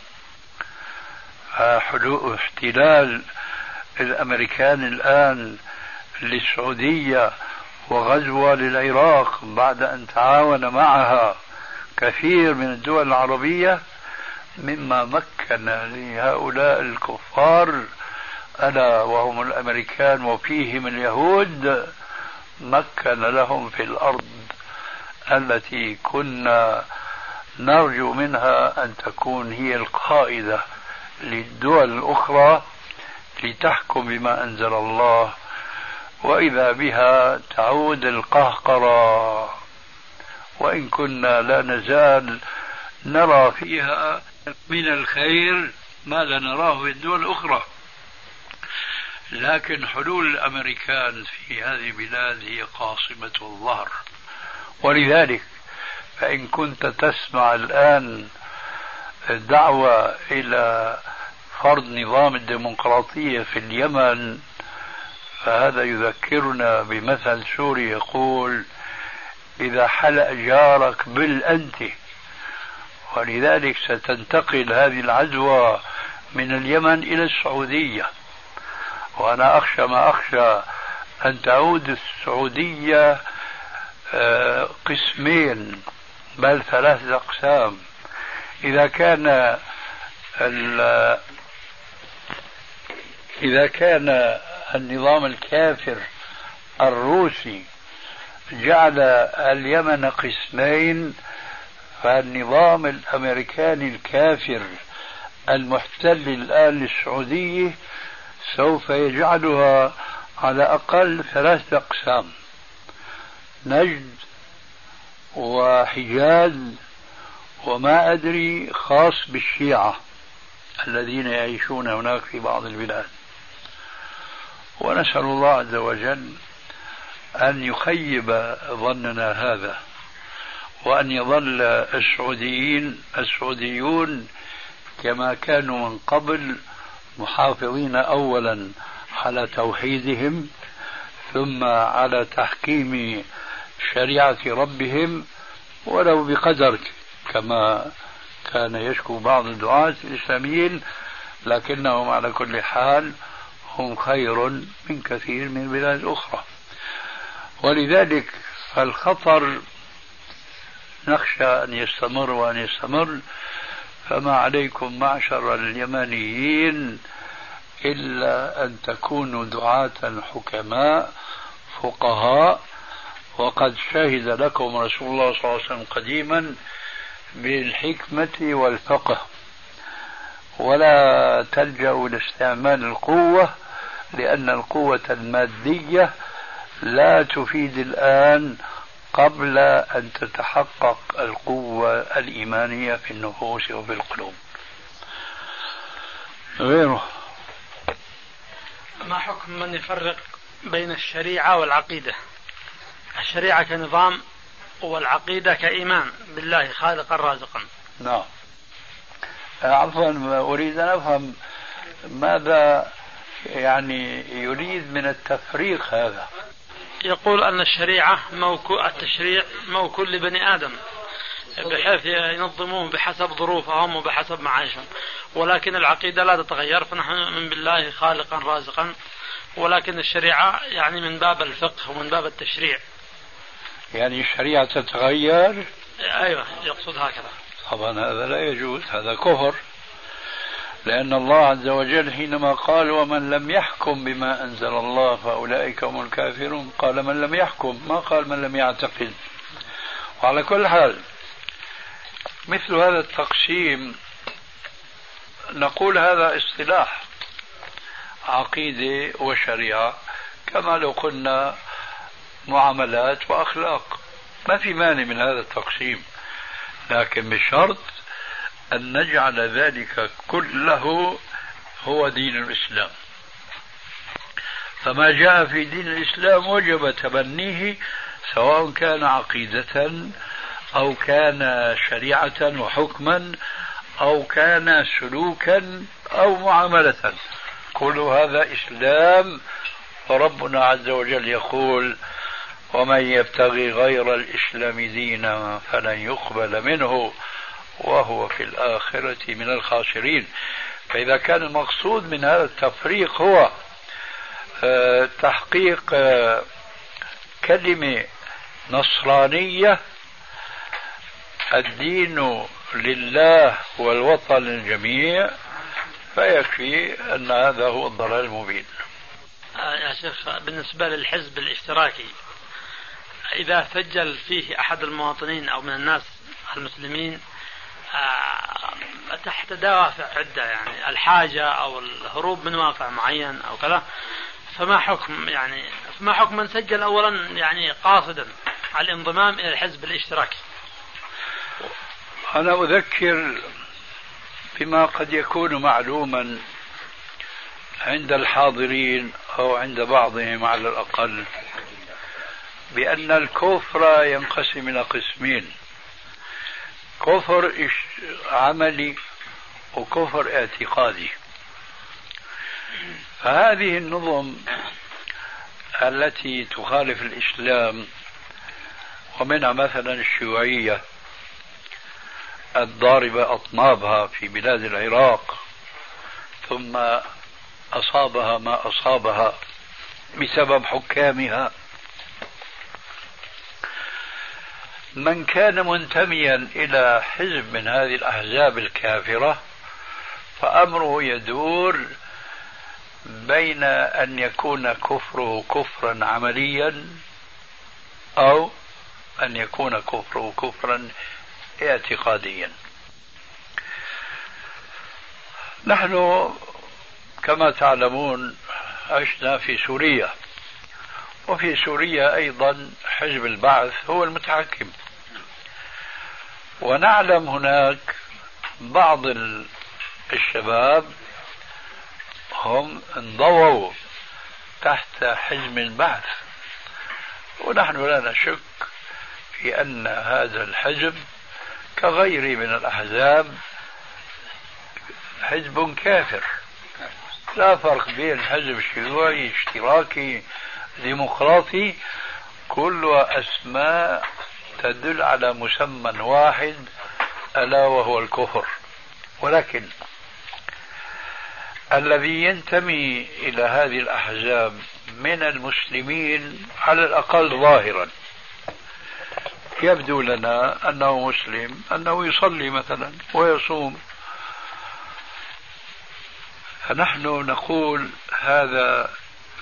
احتلال الأمريكان الآن للسعودية وغزوها للعراق بعد أن تعاون معها كثير من الدول العربية مما مكن لهؤلاء الكفار، ألا وهم الأمريكان وفيهم اليهود، مكن لهم في الأرض التي كنا نرجو منها أن تكون هي القائدة للدول الأخرى لتحكم بما أنزل الله، وإذا بها تعود القهقرة. وإن كنا لا نزال نرى فيها من الخير ما لا نراه في الدول الأخرى، لكن حلول الأمريكان في هذه البلاد هي قاصمة الظهر. ولذلك فإن كنت تسمع الآن دعوة إلى فرض نظام الديمقراطية في اليمن، فهذا يذكرنا بمثل سوري يقول: إذا حلق جارك بالأنت. ولذلك ستنتقل هذه العدوى من اليمن إلى السعودية، وأنا أخشى ما أخشى أن تعود السعودية قسمين بل 3 أقسام. إذا كان إذا كان النظام الكافر الروسي جعل اليمن قسمين، فالنظام الأمريكاني الكافر المحتل الآن للسعودية سوف يجعلها على أقل 3 أقسام: نجد وحجاز وما أدري خاص بالشيعة الذين يعيشون هناك في بعض البلاد. ونسأل الله عز وجل أن يخيب ظننا هذا، وأن يظل السعوديون كما كانوا من قبل محافظين أولا على توحيدهم، ثم على تحكيم شريعة ربهم ولو بقدر، كما كان يشكو بعض الدعاة الإسلاميين، لكنهم على كل حال هم خير من كثير من البلاد الأخرى. ولذلك فالخطر نخشى أن يستمر وأن يستمر. فما عليكم معشر اليمنيين إلا أن تكونوا دعاة حكماء فقهاء، وقد شهد لكم رسول الله صلى الله عليه وسلم قديما بالحكمة والفقه، ولا تلجأوا لاستعمال القوة، لأن القوة المادية لا تفيد الآن قبل أن تتحقق القوة الإيمانية في النفوس وفي القلوب. غيره. ما حكم من يفرق بين الشريعة والعقيدة؟ الشريعة كنظام والعقيدة كإيمان بالله خالقا رازقا. نعم. عفوا، أريد أن أفهم ماذا يعني يريد من التفريق هذا. يقول أن الشريعة التشريع موكول لبني آدم بحيث ينظموه بحسب ظروفهم وبحسب معايشهم، ولكن العقيدة لا تتغير، فنحن نؤمن بالله خالقا رازقا، ولكن الشريعة يعني من باب الفقه ومن باب التشريع. يعني الشريعة تتغير؟ أيوة، يقصد هكذا. طبعا هذا لا يجوز، هذا كفر، لأن الله عز وجل حينما قال ومن لم يحكم بما أنزل الله فأولئك هم الكافرون، قال من لم يحكم، ما قال من لم يعتقد. وعلى كل حال مثل هذا التقسيم نقول هذا اصطلاح عقيدة وشريعة، كما لو قلنا معاملات وأخلاق، ما في مانع من هذا التقسيم، لكن بشرط أن نجعل ذلك كله هو دين الإسلام. فما جاء في دين الإسلام وجب تبنيه، سواء كان عقيدة أو كان شريعة وحكما أو كان سلوكا أو معاملة، كل هذا إسلام. وربنا عز وجل يقول ومن يبتغي غير الإسلام دينا فلن يقبل منه وهو في الآخرة من الخاسرين. فإذا كان المقصود من هذا التفريق هو تحقيق كلمة نصرانية، الدين لله والوطن للجميع، فيكفي أن هذا هو الضلال المبين. يا شيخ، بالنسبة للحزب الاشتراكي، إذا سجل فيه أحد المواطنين أو من الناس المسلمين تحت دوافع عدة، يعني الحاجة أو الهروب من واقع معين أو كذا، فما حكم من سجل أولا يعني قاصدا على الانضمام إلى الحزب الاشتراكي؟ أنا أذكر بما قد يكون معلوما عند الحاضرين أو عند بعضهم على الأقل، بأن الكفر ينقسم إلى قسمين: كفر عملي وكفر اعتقادي. فهذه النظم التي تخالف الإسلام، ومنها مثلا الشيوعية الضاربة أطنابها في بلاد العراق، ثم أصابها ما أصابها بسبب حكامها، من كان منتميا إلى حزب من هذه الأحزاب الكافرة فأمره يدور بين أن يكون كفره كفرا عمليا أو أن يكون كفره كفرا اعتقاديا. نحن كما تعلمون عشنا في سوريا، وفي سوريا أيضا حزب البعث هو المتحكم، ونعلم هناك بعض الشباب هم انضووا تحت حزب البعث، ونحن لا نشك في أن هذا الحزب كغيره من الأحزاب حزب كافر، لا فرق بين حزب شيوعي اشتراكي ديمقراطي، كل أسماء تدل على مسمى واحد ألا وهو الكفر. ولكن الذي ينتمي إلى هذه الأحزاب من المسلمين على الأقل ظاهرا يبدو لنا أنه مسلم، أنه يصلي مثلا ويصوم، فنحن نقول هذا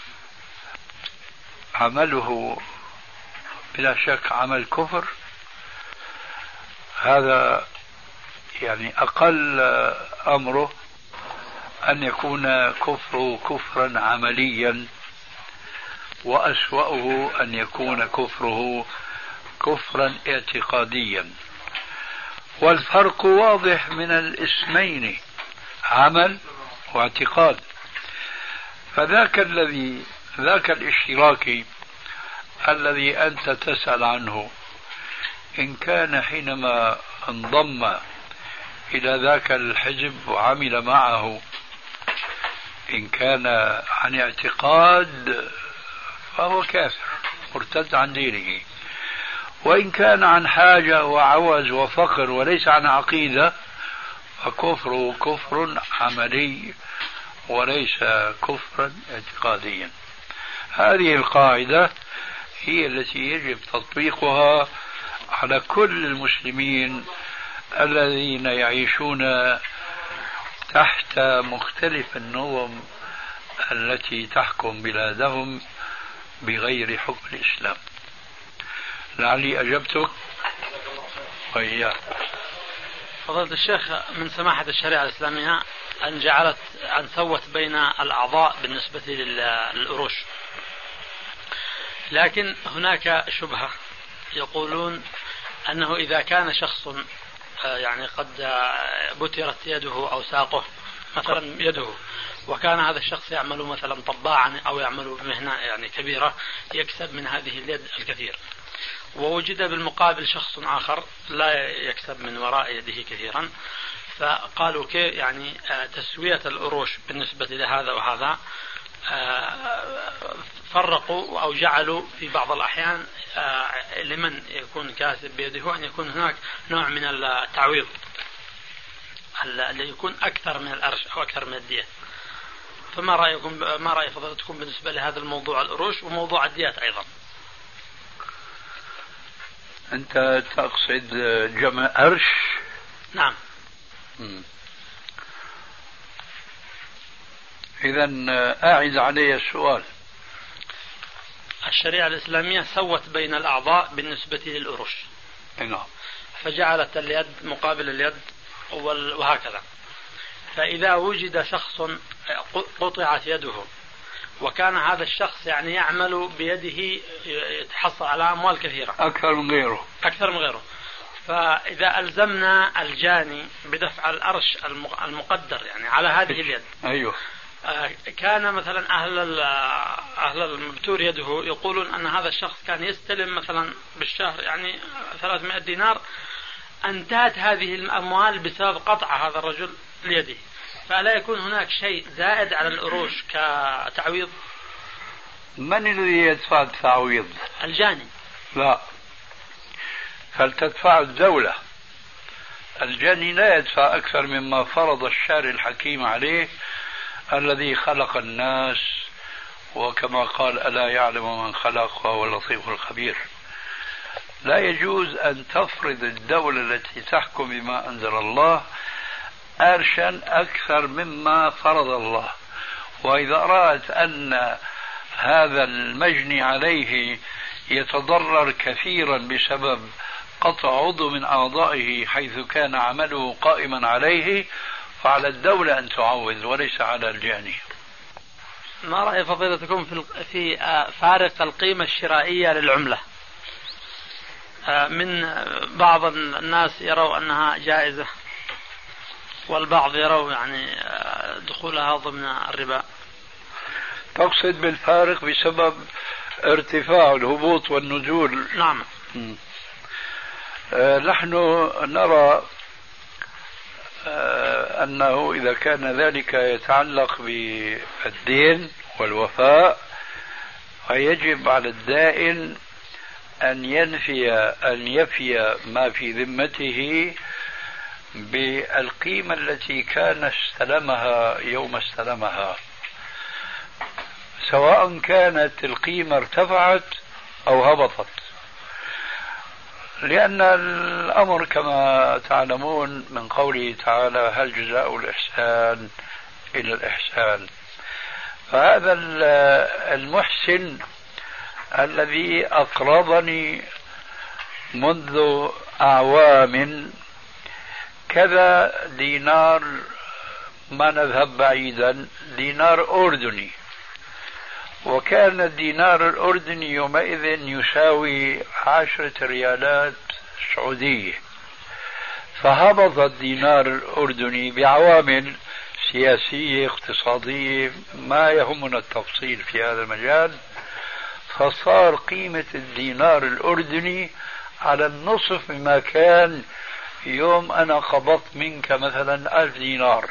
عمله بلا شك عمل كفر. هذا يعني أقل أمره أن يكون كفره كفرا عمليا، وأسوأه أن يكون كفره كفرا اعتقاديا. والفرق واضح من الاسمين، عمل واعتقاد. فذاك الاشتراكي الذي أنت تسأل عنه، إن كان حينما انضم إلى ذاك الحزب وعمل معه إن كان عن اعتقاد فهو كافر مرتد عن دينه، وإن كان عن حاجة وعوز وفقر وليس عن عقيدة فكفره كفر عملي وليس كفرا اعتقاديا. هذه القاعدة هي التي يجب تطبيقها على كل المسلمين الذين يعيشون تحت مختلف النظم التي تحكم بلادهم بغير حكم الإسلام. لعلي أجبتك وإياك. فضيلة الشيخ، من سماحة الشريعة الإسلامية أن سوت بين الأعضاء بالنسبة للأروش، لكن هناك شبهة يقولون أنه إذا كان شخص يعني قد بترت يده أو ساقه مثلا يده، وكان هذا الشخص يعمل مثلا طباعا أو يعمل بمهنة يعني كبيرة يكسب من هذه اليد الكثير، ووجد بالمقابل شخص آخر لا يكسب من وراء يده كثيرا، فقالوا كيف يعني تسوية الأروش بالنسبة لهذا وهذا، فرقوا أو جعلوا في بعض الأحيان لمن يكون كاسب بيده أن يكون هناك نوع من التعويض اللي يكون أكثر من الأرش أو أكثر من الدية. فما رأيكم، ما رأي فضلتكم بالنسبة لهذا الموضوع الأروش وموضوع الديات أيضا؟ أنت تقصد جمع أرش؟ نعم. إذن أعد علي السؤال. الشريعة الإسلامية سوت بين الأعضاء بالنسبة للأروش، نعم، فجعلت اليد مقابل اليد وهكذا. فإذا وجد شخص قطعت يده وكان هذا الشخص يعني يعمل بيده يتحصل على أموال كثيرة أكثر من غيره، فإذا ألزمنا الجاني بدفع الأرش المقدر يعني على هذه اليد، أيوه، كان مثلا أهل المبتور يده يقولون أن هذا الشخص كان يستلم مثلا بالشهر يعني 300 دينار، انتهت هذه الأموال بسبب قطع هذا الرجل ليده، فلا يكون هناك شيء زائد على الأروش كتعويض؟ من الذي يدفع التعويض؟ الجاني. لا، فلتدفع الدولة. الجاني لا يدفع أكثر مما فرض الشارع الحكيم عليه الذي خلق الناس، وكما قال ألا يعلم من خلق وهو اللطيف الخبير. لا يجوز أن تفرض الدولة التي تحكم بما أنزل الله أرشا أكثر مما فرض الله، وإذا رأت أن هذا المجني عليه يتضرر كثيرا بسبب قطع عضو من أعضائه حيث كان عمله قائما عليه، فعلى الدولة أن تعوض وليس على الجاني. ما رأي فضيلتكم في فارق القيمة الشرائية للعملة؟ من بعض الناس يروا أنها جائزة، والبعض يروا يعني دخولها ضمن الربا. تقصد بالفارق بسبب ارتفاع الهبوط والنزول؟ نعم. نحن نرى أنه إذا كان ذلك يتعلق بالدين والوفاء فيجب على الدائن أن يفي ما في ذمته بالقيمة التي كان استلمها يوم استلمها، سواء كانت القيمة ارتفعت أو هبطت، لأن الأمر كما تعلمون من قوله تعالى هل جزاء الإحسان إلا الإحسان. فهذا المحسن الذي أقرضني منذ أعوام كذا دينار، ما نذهب بعيدا، دينار أردني، وكان الدينار الأردني يومئذ يساوي 10 ريالات سعودية، فهبط الدينار الأردني بعوامل سياسية اقتصادية ما يهمنا التفصيل في هذا المجال، فصار قيمة الدينار الأردني على النصف مما كان يوم أنا قبضت منك مثلا 1000 دينار.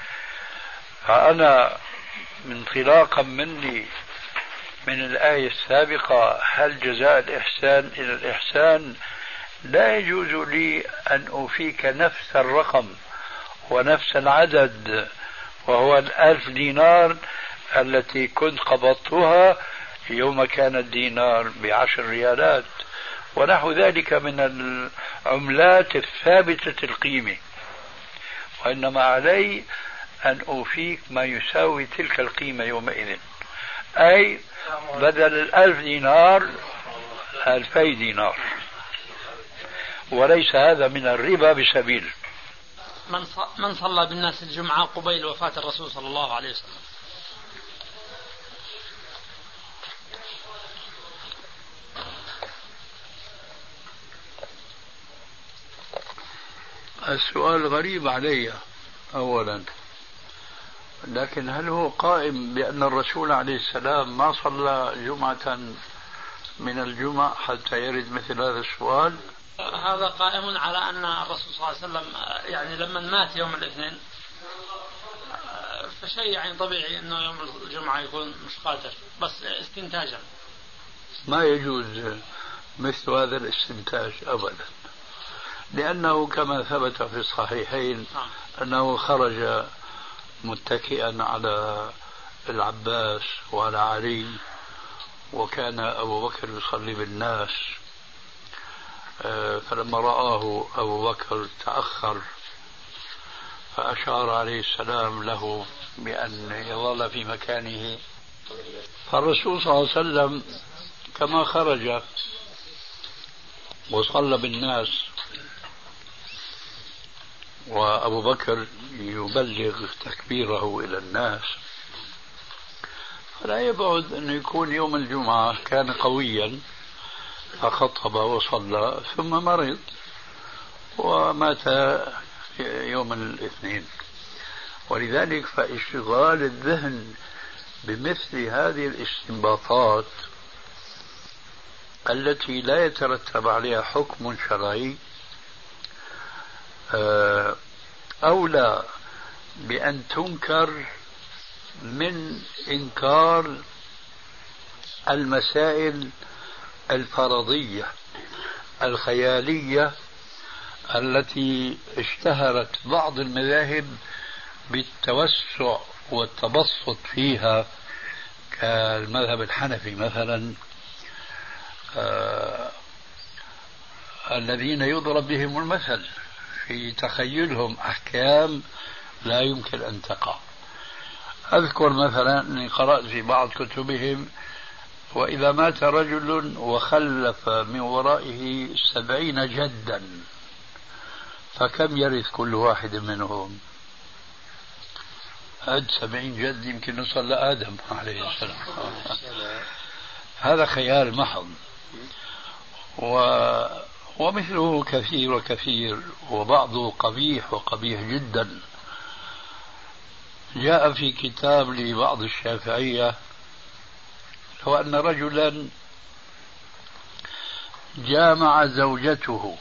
فأنا انطلاقا مني من الآية السابقة هل جزاء الإحسان إلى الإحسان، لا يجوز لي أن أوفيك نفس الرقم ونفس العدد وهو 1000 دينار التي كنت قبضتها يوم كان الدينار ب10 ريالات ونحو ذلك من العملات الثابتة القيمة، وإنما علي أن أوفيك ما يساوي تلك القيمة يومئذ، أي بدل 1000 دينار 2000 دينار، وليس هذا من الربا بسبيل. من صلى بالناس الجمعة قبيل وفاة الرسول صلى الله عليه وسلم؟ السؤال غريب علي أولا، لكن هل هو قائم بأن الرسول عليه السلام ما صلى جمعة من الجمع حتى يرد مثل هذا السؤال؟ هذا قائم على أن الرسول صلى الله عليه وسلم يعني لما مات يوم الاثنين فشيء يعني طبيعي أنه يوم الجمعة يكون مش قادر، بس استنتاجا. ما يجوز مثل هذا الاستنتاج أبدا، لأنه كما ثبت في الصحيحين أنه خرج متكئا على العباس وعلى علي، وكان أبو بكر يصلي بالناس، فلما رآه أبو بكر تأخر فأشار عليه السلام له بأن يظل في مكانه، فالرسول صلى الله عليه وسلم كما خرج وصلى بالناس وأبو بكر يبلغ تكبيره إلى الناس، فلا يبعد أن يكون يوم الجمعة كان قويا فخطب وصلى ثم مرض ومات يوم الاثنين. ولذلك فاشتغال الذهن بمثل هذه الاستنباطات التي لا يترتب عليها حكم شرعي أولى بأن تنكر من إنكار المسائل الفرضية الخيالية التي اشتهرت بعض المذاهب بالتوسع والتبسط فيها، كالمذهب الحنفي مثلا، الذين يضرب بهم المثل في تخيلهم أحكام لا يمكن أن تقع. أذكر مثلا أني قرأت في بعض كتبهم: وإذا مات رجل وخلف من ورائه 70 جدا فكم يرث كل واحد منهم؟ عد 70 جد يمكن نوصل لآدم عليه السلام. هذا خيال محض، ومثله كثير وكثير، وبعضه قبيح وقبيح جدا. جاء في كتاب لبعض الشافعية لو أن رجلا جامع زوجته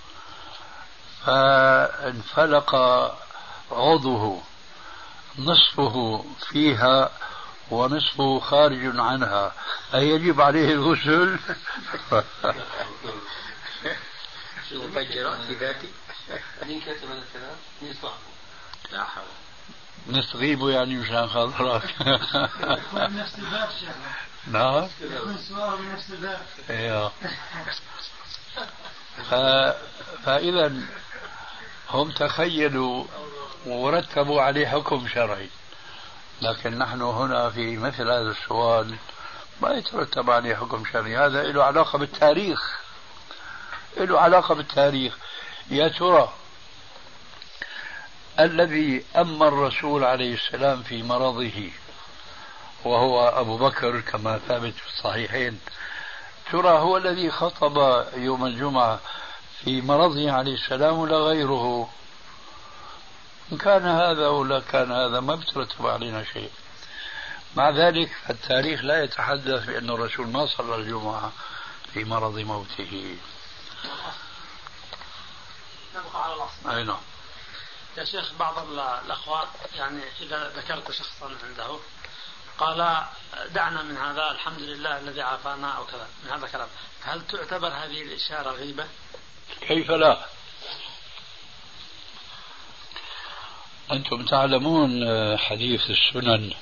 فانفلق عضوه، نصفه فيها ونصفه خارج عنها، أيجب عليه الغسل؟ المفجرات في ذاتي مين كتب هذا الكلام؟ مين صاحبه؟ لا حول. نستغيبه يعني مشان خاطرك. من نفس الباب شيخ. نعم. يكون سؤال من نفس الباب. ايوه. فإذا هم تخيلوا ورتبوا عليه حكم شرعي، لكن نحن هنا في مثل هذا السؤال ما يترتب عليه حكم شرعي. هذا له علاقة بالتاريخ، له علاقة بالتاريخ. يا ترى الذي أما الرسول عليه السلام في مرضه وهو أبو بكر كما ثابت في الصحيحين، ترى هو الذي خطب يوم الجمعة في مرضه عليه السلام ولا غيره؟ إن كان هذا ولا كان هذا ما بترتب علينا شيء. مع ذلك التاريخ لا يتحدث بأن الرسول ما صلى الجمعة في مرض موته. نبقى على الأصل. أي نعم. يا شيخ، بعض الأخوان يعني إذا ذكرت شخصا عنده قال دعنا من هذا، الحمد لله الذي عافانا أو كذا من هذا الكلام، هل تعتبر هذه الإشارة غيبة؟ كيف لا؟ أنتم تعلمون حديث السنن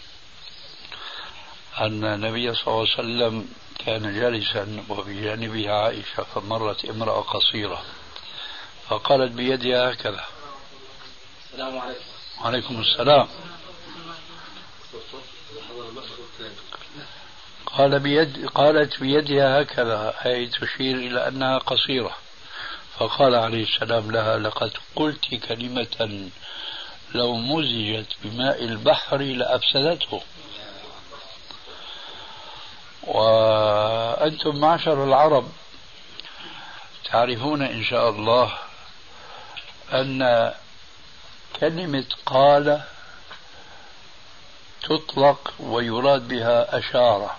أن النبي صلى الله عليه وسلم كان جالسا وبجانبه عائشة فمرت امرأة قصيرة فقالت بيدها هكذا. السلام عليكم. وعليكم السلام. قالت بيدها هكذا، أي تشير إلى أنها قصيرة. فقال عليه السلام لها: لقد قلت كلمة لو مزجت بماء البحر لأفسدته. وأنتم معشر العرب تعرفون إن شاء الله أن كلمة قال تطلق ويراد بها أشارة،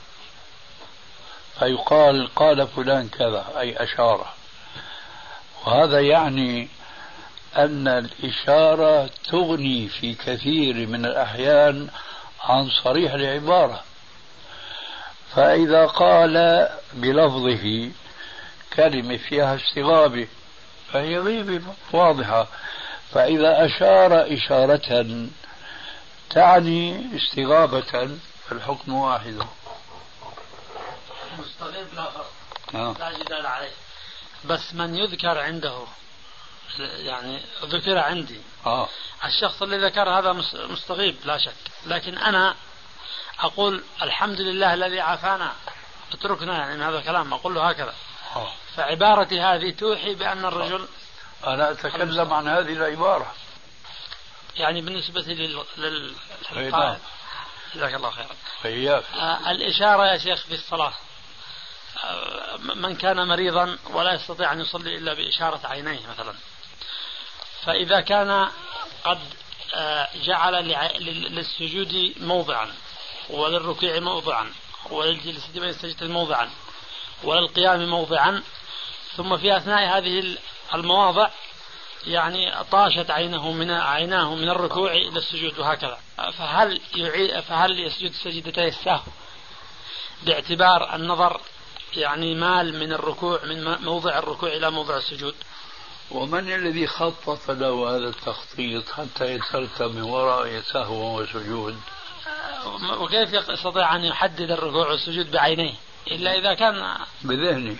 فيقال قال فلان كذا أي أشارة، وهذا يعني أن الإشارة تغني في كثير من الأحيان عن صريح العبارة. فإذا قال بلفظه كلمة فيها استغابة فهي غيبة واضحة، فإذا أشار إشارة تعني استغابة فالحكم واحد. مستغيب لا فرق، لا جدال عليه، بس من يذكر عنده يعني ذكر عندي الشخص اللي ذكر هذا مستغيب لا شك، لكن أنا أقول الحمد لله الذي عافانا، اتركنا يعني من هذا الكلام، أقول له هكذا. فعبارتي هذه توحي بأن الرجل، أنا أتكلم عن هذه العبارة يعني بالنسبة للقائد. جزاك الله خيرا. الإشارة يا شيخ في الصلاة، من كان مريضا ولا يستطيع أن يصلي إلا بإشارة عينيه مثلا، فإذا كان قد جعل للسجود موضعا وللركوع موضعا وللجلسة بين السجدتين موضعا وللقيام موضعا، ثم في أثناء هذه المواضع يعني طاشت عيناه من الركوع إلى السجود وهكذا، فهل يسجد سجدتي السهو باعتبار النظر يعني مال من الركوع من موضع الركوع إلى موضع السجود؟ ومن الذي خطط له هذا التخطيط حتى يترتب من وراء سهو وسجود؟ وكيف يستطيع أن يحدد الركوع والسجود بعينيه إلا إذا كان بذهنه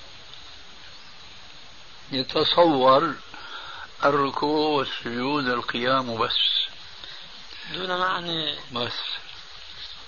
يتصور الركوع والسجود القيام بس دون معنى بس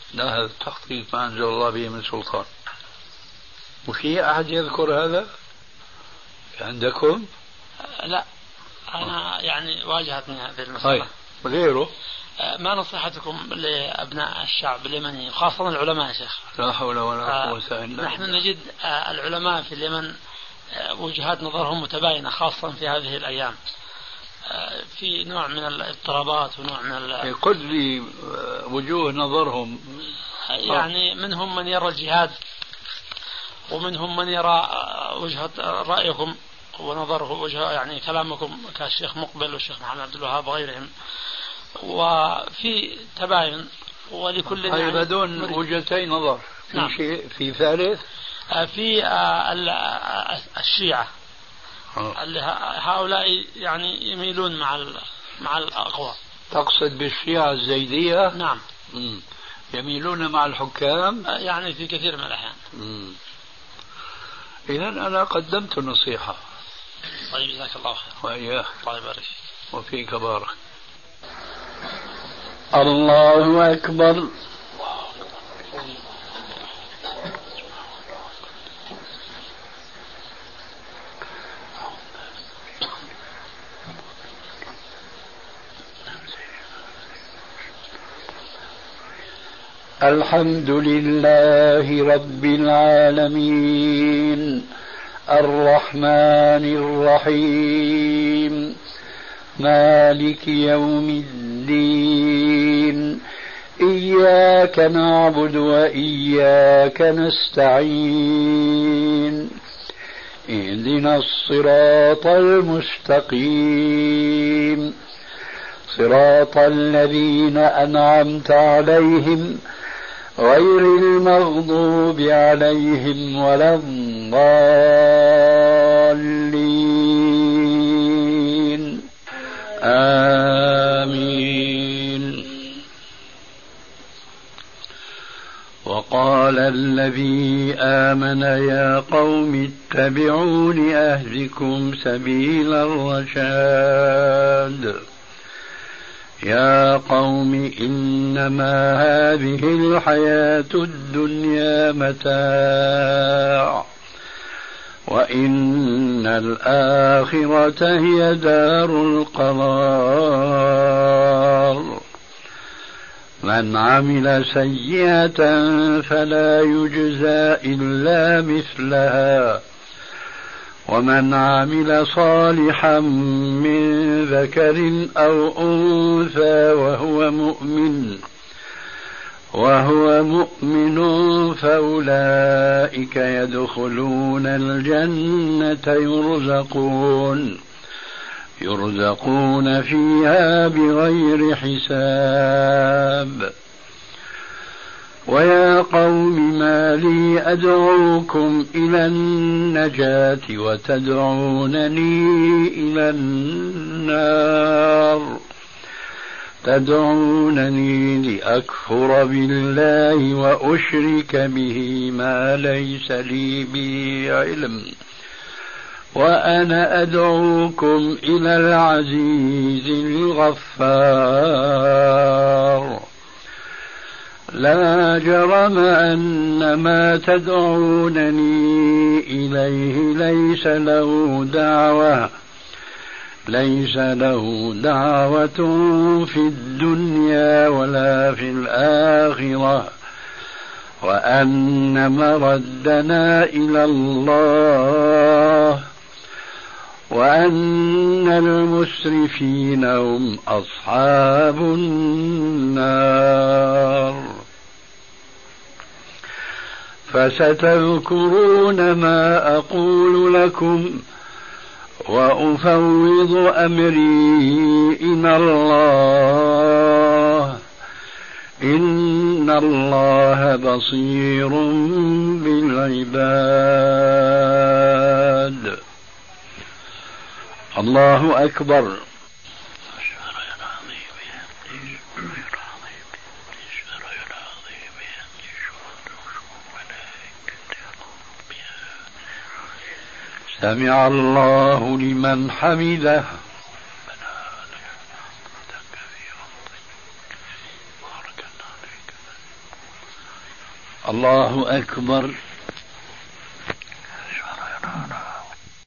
لا، هذا التخطيط ما أنزل الله به من سلطان. وفي أحد يذكر هذا عندكم؟ لا، أنا يعني واجهتني هذه المسألة. وغيره؟ ما نصيحتكم لأبناء الشعب اليمني وخاصة العلماء يا شيخ؟ لا حول ولا قوة إلا بالله. نحن نجد العلماء في اليمن وجهات نظرهم متباينة خاصة في هذه الأيام، في نوع من الاضطرابات ونوع من قل لي وجوه نظرهم. يعني منهم من يرى الجهاد، ومنهم من يرى وجهة رأيكم ونظره وجهة يعني كلامكم كالشيخ مقبل والشيخ محمد عبد الوهاب وغيرهم، وفي تباين ولكل يعني هذول وجهتين نظر. في نعم. شيء في ثالث؟ في الشيعة اللي هؤلاء يعني يميلون مع الأقوى. تقصد بالشيعة الزيدية؟ نعم. يميلون مع الحكام يعني في كثير من الأحيان. إذن أنا قدمت النصيحة. طيب جزاك الله خير. وإياك. الله يبارك فيك. وفيك بارك. الله أكبر. الحمد لله رب العالمين الرحمن الرحيم مالك يوم الدين إياك نعبد وإياك نستعين اهدنا الصراط المستقيم صراط الذين أنعمت عليهم غير المغضوب عليهم ولا الضالين آمين. وقال الذي آمن يا قوم اتبعون أهدكم سبيل الرشاد يا قوم إنما هذه الحياة الدنيا متاع وإن الآخرة هي دار القرار من عمل سيئة فلا يجزى إلا مثلها ومن عمل صالحا من ذكر أو أنثى وهو مؤمن فأولئك يدخلون الجنة يرزقون فيها بغير حساب. ويا قوم ما لي أدعوكم إلى النجاة وتدعونني إلى النار تدعونني لأكفر بالله وأشرك به ما ليس لي به علم وأنا أدعوكم إلى العزيز الغفار. لا جرم أن ما تدعونني إليه ليس له دعوة في الدنيا ولا في الآخرة وأن مردنا إلى الله وأن المسرفين هم أصحاب النار. فستذكرون ما أقول لكم وأفوض أمري إلى الله إن الله بصير بالعباد. الله أكبر. سمع الله لمن حمده. الله أكبر.